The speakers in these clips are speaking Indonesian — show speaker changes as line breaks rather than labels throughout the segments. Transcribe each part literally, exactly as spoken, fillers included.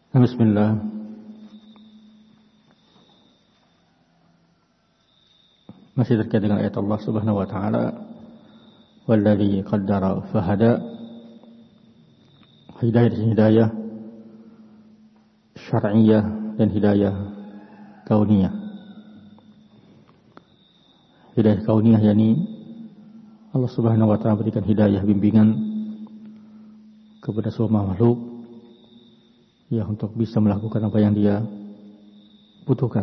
Bismillah. Masih terkait dengan ayat Allah Subhanahu wa taala, "Walladzi qaddara fahada." Hidayah hidayah syar'iyyah dan hidayah kauniyah. Hidayah kauniyah yakni Allah Subhanahu wa taala berikan hidayah bimbingan kepada semua makhluk ya untuk bisa melakukan apa yang dia butuhkan.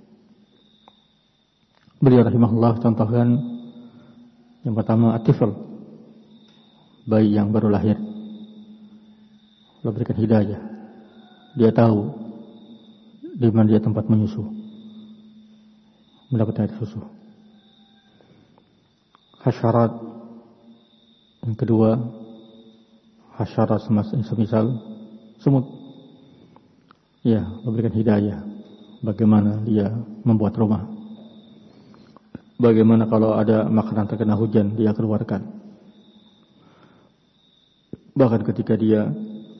Beliau rahimahullah contohkan yang pertama at-tifl, bayi yang baru lahir. Allah berikan hidayah. Dia tahu di mana dia tempat menyusu, mendapat air susu. Hasyarat yang kedua, hasyarat semisal semut. Ya, memberikan hidayah bagaimana dia membuat rumah. Bagaimana kalau ada makanan terkena hujan dia keluarkan. Bahkan ketika dia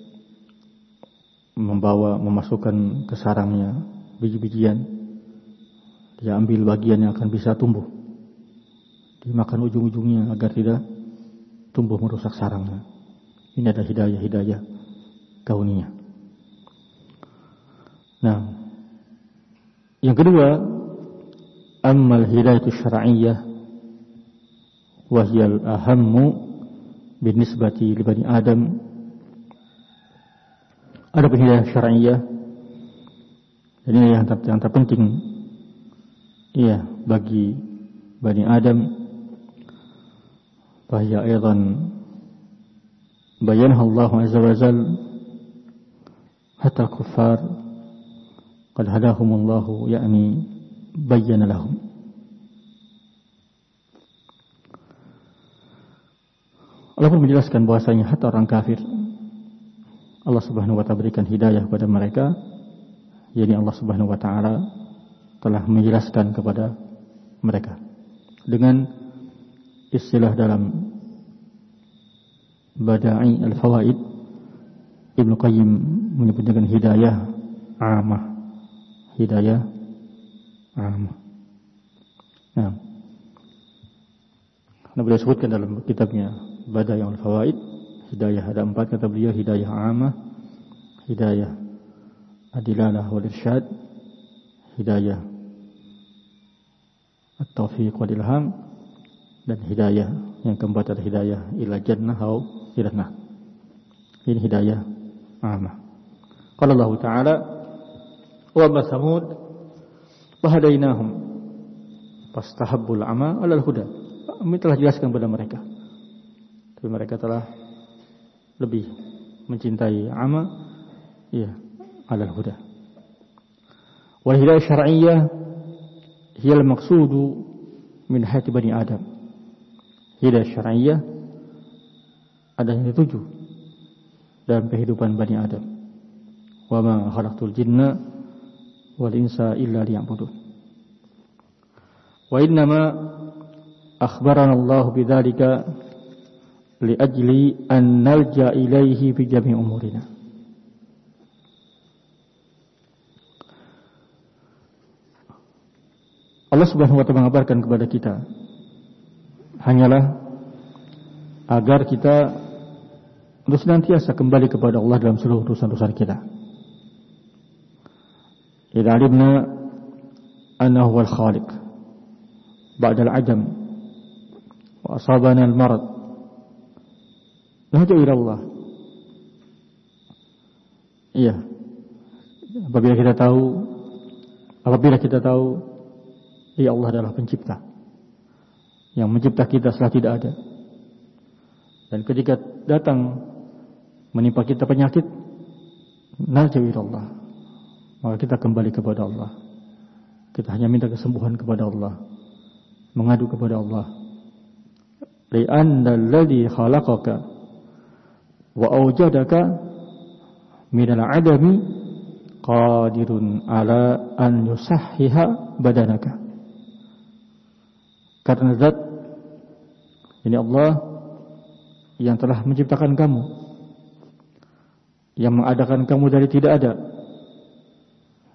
membawa memasukkan ke sarangnya biji-bijian, dia ambil bagian yang akan bisa tumbuh, dimakan ujung-ujungnya agar tidak tumbuh merusak sarangnya. Ini ada hidayah-hidayah kauniyah. Nah, yang kedua, ammal hidayatu syar'iyyah wa hiya al-ahammu binisbati li bani Adam. Ada hidayah syar'iyyah, ini yang, ter, yang terpenting iya bagi bani Adam. Bahaya aidan bayanah Allah azza wa jalla hatta al-kuffar qad hadahumullahu yakni bayyana lahum. Allah pun menjelaskan bahwasanya hatta orang kafir Allah Subhanahu wa taala berikan hidayah kepada mereka, yakni Allah Subhanahu wa taala telah menjelaskan kepada mereka dengan istilah dalam Bada'i al-Fawaid. Ibnu Qayyim menyebut dengan hidayah amah. Hidayah amah. Nah, karena beliau sebutkan dalam kitabnya Bada'i al-Fawaid, hidayah ada empat kata beliau: hidayah amah, hidayah adilalah wal irsyad, hidayah at-taufiq wal ilham, dan hidayah yang keempat adalah hidayah ila jannah atau jannah. Ini hidayah amah. Qala Allah Ta'ala, wa amma samud fahadainahum fastahabbul ama 'alal huda. Kami telah jelaskan kepada mereka, tapi mereka telah lebih mencintai ama ya 'alal huda. Wal hidayah syar'iyyah hiya al-maqsudu min hayati bani Adam. Hidayah syar'iyyah ada yang dituju dalam kehidupan bani Adam. Wa ma khalaqtul jinna wal insa illa liya'budun. Wa innama akhbarana Allah bidzalika li ajli an nalja ilaihi fi jami' umurina. Allah Subhanahu wa taala mengabarkan kepada kita hanyalah agar kita untuk senantiasa kembali kepada Allah dalam seluruh urusan-urusan kita. Idza alimna annahu huwal khaliq ba'da al-'adam wa asabana al-marad nahju ila Allah. Iya. Apabila kita tahu apabila kita tahu ya Allah adalah pencipta yang mencipta kita setelah tidak ada, dan ketika datang menimpa kita penyakit, narju ila Allah, maka kita kembali kepada Allah. Kita hanya minta kesembuhan kepada Allah, mengadu kepada Allah. Li'anna alladhi khalaqaka wa awjadaka minal 'adami qadirun ala an yusahhiha badanaka. Karena zat ini Allah yang telah menciptakan kamu, yang mengadakan kamu dari tidak ada,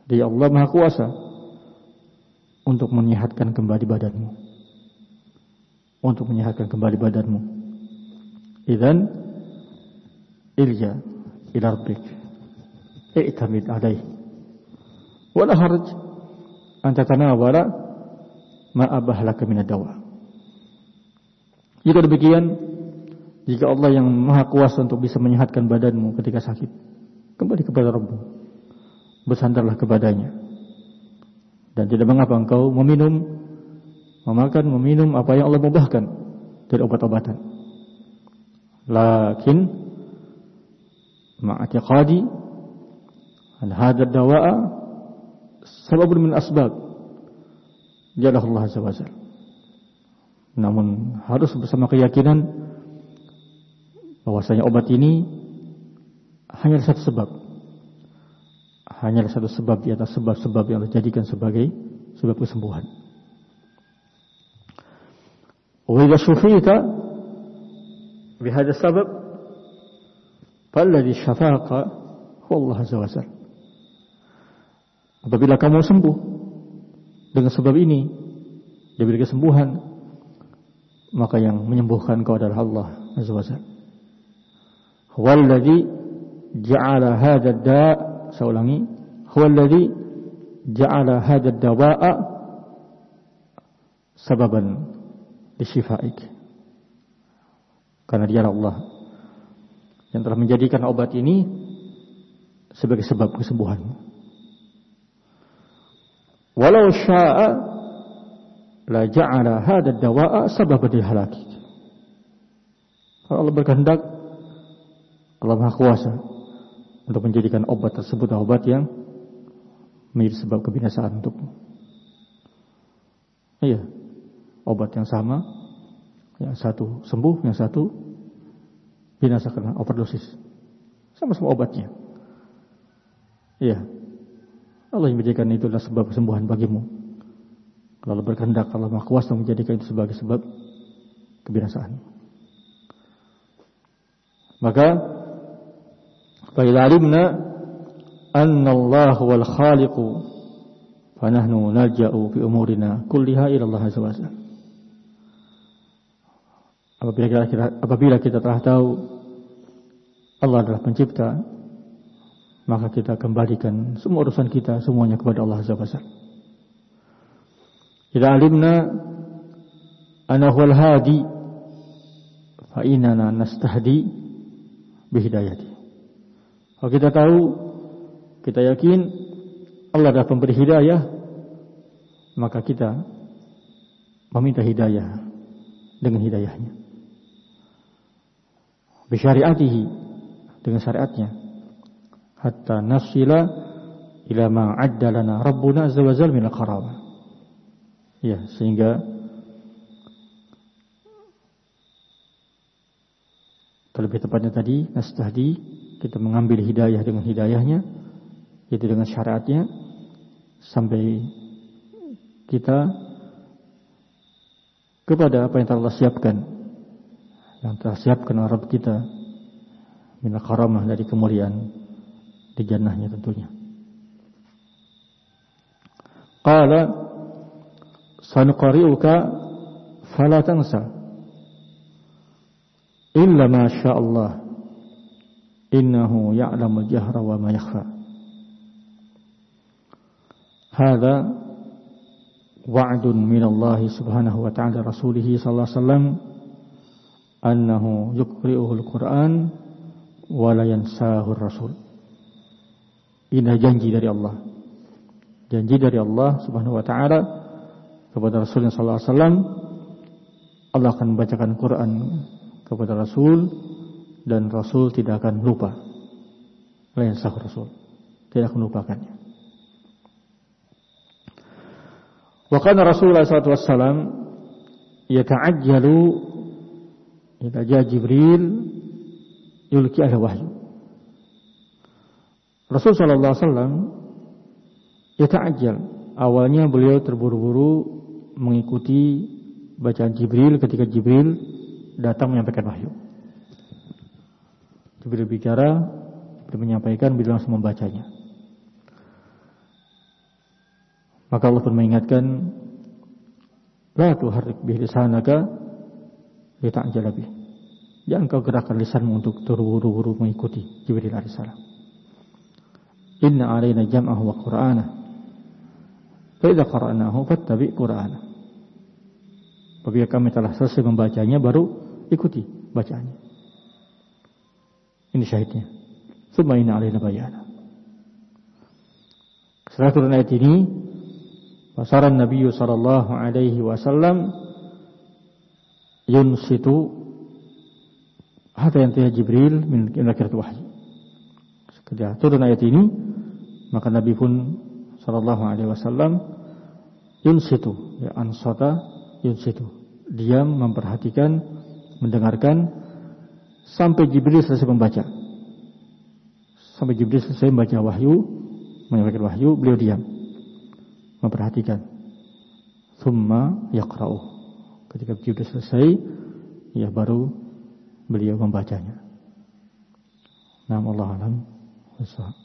Dia Allah Maha Kuasa untuk menyehatkan kembali badanmu. Untuk menyehatkan kembali badanmu. Idzan ilja ila rabbik. I'tamid alaih. Wala haraj an tatanawala ma abah laka min ad-dawa. Jika demikian, jika Allah yang Maha Kuasa untuk bisa menyehatkan badanmu ketika sakit, kembali kepada Rabbmu, bersandarlah kepadanya, dan tidak mengapa engkau meminum, memakan, meminum apa yang Allah mubahkan dari obat-obatan. Lakin ma'atiqadi an hadha ad-dawa'a sababun min asbab ja'alahu Allah azza wa jalla. Namun harus bersama keyakinan bahwasanya obat ini hanya satu sebab, hanya satu sebab di atas sebab-sebab yang dijadikan sebagai sebab kesembuhan. Wa idza shufita bihadha sabab falladhi syafaka huwa Allah azza wa jalla. Apabila kamu sembuh dengan sebab ini, diberi kesembuhan, maka yang menyembuhkan kau adalah Allah azza wa jalla. Huwallazi ja'ala hadha ad-da', saya ulangi, huwallazi ja'ala hadha ad-dawa'a sababan lisyifaik. Karena dialah Allah yang telah menjadikan obat ini sebagai sebab kesembuhanmu. Walau syaa la ja'ala hadha ad-dawa'a sababan lihalakik. Kalau Allah berkehendak, Allah Maha Kuasa untuk menjadikan obat tersebut obat yang menjadi sebab kebinasaan untukmu. Iya, obat yang sama, yang satu sembuh, yang satu binasa karena overdosis. Sama-sama obatnya. Iya, Allah yang menjadikan itu adalah sebab kesembuhan bagimu. Kalau Allah berkehendak, Allah Maha Kuasa menjadikan itu sebagai sebab kebinasaan. Maka فإذا علمنا أن الله هو الخالق فنحن نلجأ في أمورنا كلها إلى الله عز وجل. Apabila kita, apabila kita telah tahu Allah adalah pencipta, maka kita kembalikan semua urusan kita semuanya kepada Allah azza wa jalla. Idza alimna annahu al-hadi fa innana nastahdi bihidayati. Kalau kita tahu, kita yakin Allah adalah pemberi hidayah, maka kita meminta hidayah dengan hidayahnya. Bisyariatihi, dengan syariatnya. Hatta nasila ila ma'adda lana Rabbuna azza wa jalla min al-karamah. Ya, sehingga terlebih tepatnya tadi nastahdi, kita mengambil hidayah dengan hidayahnya, yaitu dengan syariatnya, sampai kita kepada apa yang telah Allah siapkan, yang telah siapkan oleh Rabb kita, minal karamah, dari kemuliaan di jannahnya tentunya. Qala sanuqari'uka fala tansa illa ma syaa Allah innahu ya'lamul jahra wa ma yakhfa. Hadza wa'dun min Allah subhanahu wa ta'ala rasulih sallallahu alaihi wasallam annahu yuqri'uhul Qur'an wa la yansahu rasul. Ini janji dari Allah. Janji dari Allah subhanahu wa ta'ala kepada Rasulullah sallallahu alaihi wasallam, Allah akan membacakan Quran kepada Rasul, dan Rasul tidak akan lupa. La yansah Rasul, tidak akan melupakannya. Wa kana Rasulullah sallallahu alaihi wasallam yata'ajjalu idza jaa Jibril yulqi alaihi wahyu. Rasul sallallahu alaihi wasallam yata'ajjal, awalnya beliau terburu-buru mengikuti bacaan Jibril ketika Jibril datang menyampaikan wahyu. Jibril bicara, Jibril menyampaikan, beliau langsung membacanya. Maka Allah pun mengingatkan, la tuharrik bihi lisanaka lita'jala bih. Jangan kau gerakkan lisanmu untuk terburu-buru mengikuti Jibril alaihissalam. Inna alaina jam'ahu wa qur'anah. Fa idza qara'nahu fattabi' qur'anah. Apabila kami telah selesai membacanya, baru ikuti bacaannya. Ini syahidnya. Tsumma inna alaina bayana. Setelah turun ayat ini, Wasaran Nabi sallallahu alaihi wasallam yunsitu hatta yantahi Jibril min akhirat wahyi. Ketika turun ayat ini, maka Nabi pun sallallahu alaihi wasallam yunsitu, ya ansata yunsitu, diam, memperhatikan, mendengarkan sampai Jibril selesai membaca. Sampai Jibril selesai membaca wahyu, menyampaikan wahyu, beliau diam, memperhatikan. Thumma yaqra'u. Ketika Jibril selesai, ya baru beliau membacanya. Nam Allah alam.